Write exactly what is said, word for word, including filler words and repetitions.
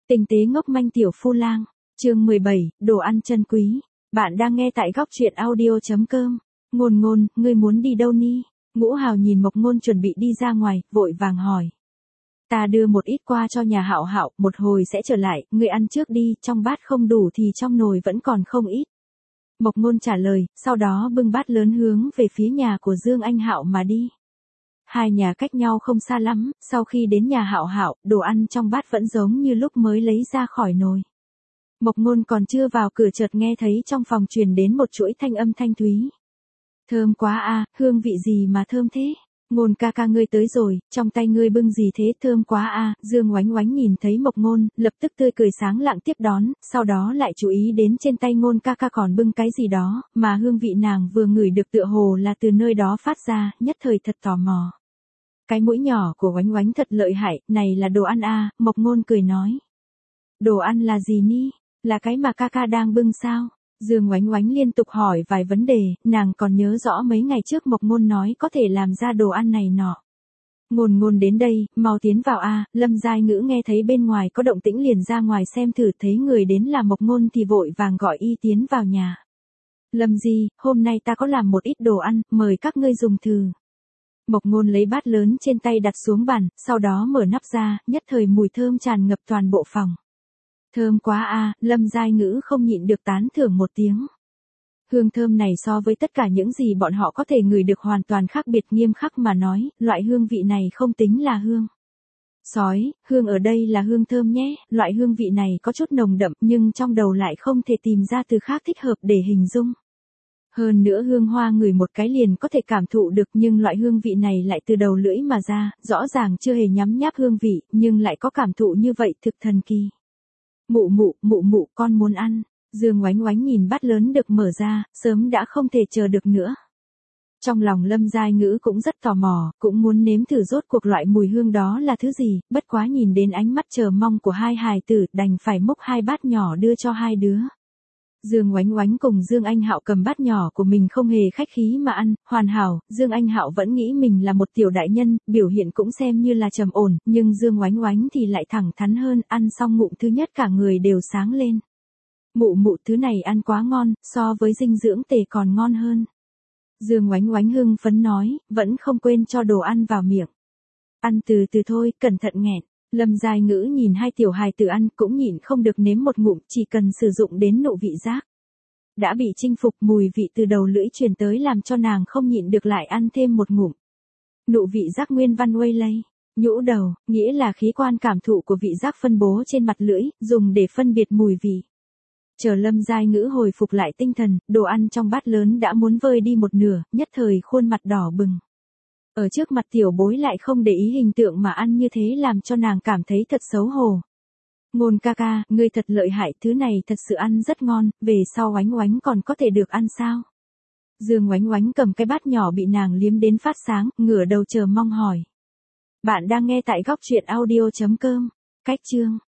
Tinh tế ngốc manh tiểu phu lang, chương mười bảy, đồ ăn chân quý. Bạn đang nghe tại góc truyện audio.com. Ngôn ngôn, ngươi muốn đi đâu ni? Ngũ Hào nhìn Mộc Ngôn chuẩn bị đi ra ngoài, vội vàng hỏi. Ta đưa một ít qua cho nhà Hạo Hạo, một hồi sẽ trở lại, ngươi ăn trước đi, trong bát không đủ thì trong nồi vẫn còn không ít. Mộc Ngôn trả lời, sau đó bưng bát lớn hướng về phía nhà của Dương Anh Hạo mà đi. Hai nhà cách nhau không xa lắm, sau khi đến nhà Hạo Hạo, đồ ăn trong bát vẫn giống như lúc mới lấy ra khỏi nồi. Mộc Ngôn còn chưa vào cửa chợt nghe thấy trong phòng truyền đến một chuỗi thanh âm thanh thúy. Thơm quá a, hương vị gì mà thơm thế? Ngôn ca ca ngươi tới rồi, trong tay ngươi bưng gì thế, thơm quá a. Dương Oánh Oánh nhìn thấy Mộc Ngôn, lập tức tươi cười sáng lạng tiếp đón, sau đó lại chú ý đến trên tay Ngôn ca ca còn bưng cái gì đó, mà hương vị nàng vừa ngửi được tựa hồ là từ nơi đó phát ra, nhất thời thật tò mò. Cái mũi nhỏ của Oánh Oánh thật lợi hại, này là đồ ăn a. Mộc Ngôn cười nói. Đồ ăn là gì ni? Là cái mà ca ca đang bưng sao? Dương Oánh Oánh liên tục hỏi vài vấn đề, nàng còn nhớ rõ mấy ngày trước Mộc Ngôn nói có thể làm ra đồ ăn này nọ. Ngôn Ngôn đến đây, mau tiến vào a. Lâm Giai Ngữ nghe thấy bên ngoài có động tĩnh liền ra ngoài xem thử, thấy người đến là Mộc Ngôn thì vội vàng gọi y tiến vào nhà. Lâm Di, hôm nay ta có làm một ít đồ ăn, mời các ngươi dùng thử. Mộc Ngôn lấy bát lớn trên tay đặt xuống bàn, sau đó mở nắp ra, nhất thời mùi thơm tràn ngập toàn bộ phòng. Thơm quá a, Lâm Giai Ngữ không nhịn được tán thưởng một tiếng. Hương thơm này so với tất cả những gì bọn họ có thể ngửi được hoàn toàn khác biệt, nghiêm khắc mà nói, loại hương vị này không tính là hương. Sói, hương ở đây là hương thơm nhé, loại hương vị này có chút nồng đậm nhưng trong đầu lại không thể tìm ra từ khác thích hợp để hình dung. Hơn nữa hương hoa ngửi một cái liền có thể cảm thụ được, nhưng loại hương vị này lại từ đầu lưỡi mà ra, rõ ràng chưa hề nhấm nháp hương vị, nhưng lại có cảm thụ như vậy, thực thần kỳ. Mụ mụ, mụ mụ, con muốn ăn. Dương Oánh Oánh nhìn bát lớn được mở ra, sớm đã không thể chờ được nữa. Trong lòng Lâm Giai Ngữ cũng rất tò mò, cũng muốn nếm thử rốt cuộc loại mùi hương đó là thứ gì, bất quá nhìn đến ánh mắt chờ mong của hai hài tử, đành phải múc hai bát nhỏ đưa cho hai đứa. Dương Oánh Oánh cùng Dương Anh Hạo cầm bát nhỏ của mình không hề khách khí mà ăn, hoàn hảo. Dương Anh Hạo vẫn nghĩ mình là một tiểu đại nhân, biểu hiện cũng xem như là trầm ổn, nhưng Dương Oánh Oánh thì lại thẳng thắn hơn, ăn xong ngụm thứ nhất cả người đều sáng lên. Mụ mụ, thứ này ăn quá ngon, so với dinh dưỡng tề còn ngon hơn. Dương Oánh Oánh hưng phấn nói, vẫn không quên cho đồ ăn vào miệng. Ăn từ từ thôi, cẩn thận nghẹn. Lâm Giai Ngữ nhìn hai tiểu hài tử ăn cũng nhịn không được nếm một ngụm, chỉ cần sử dụng đến nụ vị giác. Đã bị chinh phục, mùi vị từ đầu lưỡi truyền tới làm cho nàng không nhịn được lại ăn thêm một ngụm. Nụ vị giác nguyên văn Waylay, nhũ đầu, nghĩa là khí quan cảm thụ của vị giác phân bố trên mặt lưỡi, dùng để phân biệt mùi vị. Chờ Lâm Giai Ngữ hồi phục lại tinh thần, đồ ăn trong bát lớn đã muốn vơi đi một nửa, nhất thời khuôn mặt đỏ bừng. Ở trước mặt tiểu bối lại không để ý hình tượng mà ăn như thế làm cho nàng cảm thấy thật xấu hổ. Ngôn ca ca, ngươi thật lợi hại, thứ này thật sự ăn rất ngon, về sau Oánh Oánh còn có thể được ăn sao? Dương Oánh Oánh cầm cái bát nhỏ bị nàng liếm đến phát sáng, ngửa đầu chờ mong hỏi. Bạn đang nghe tại góc truyện audio.com. Cách chương.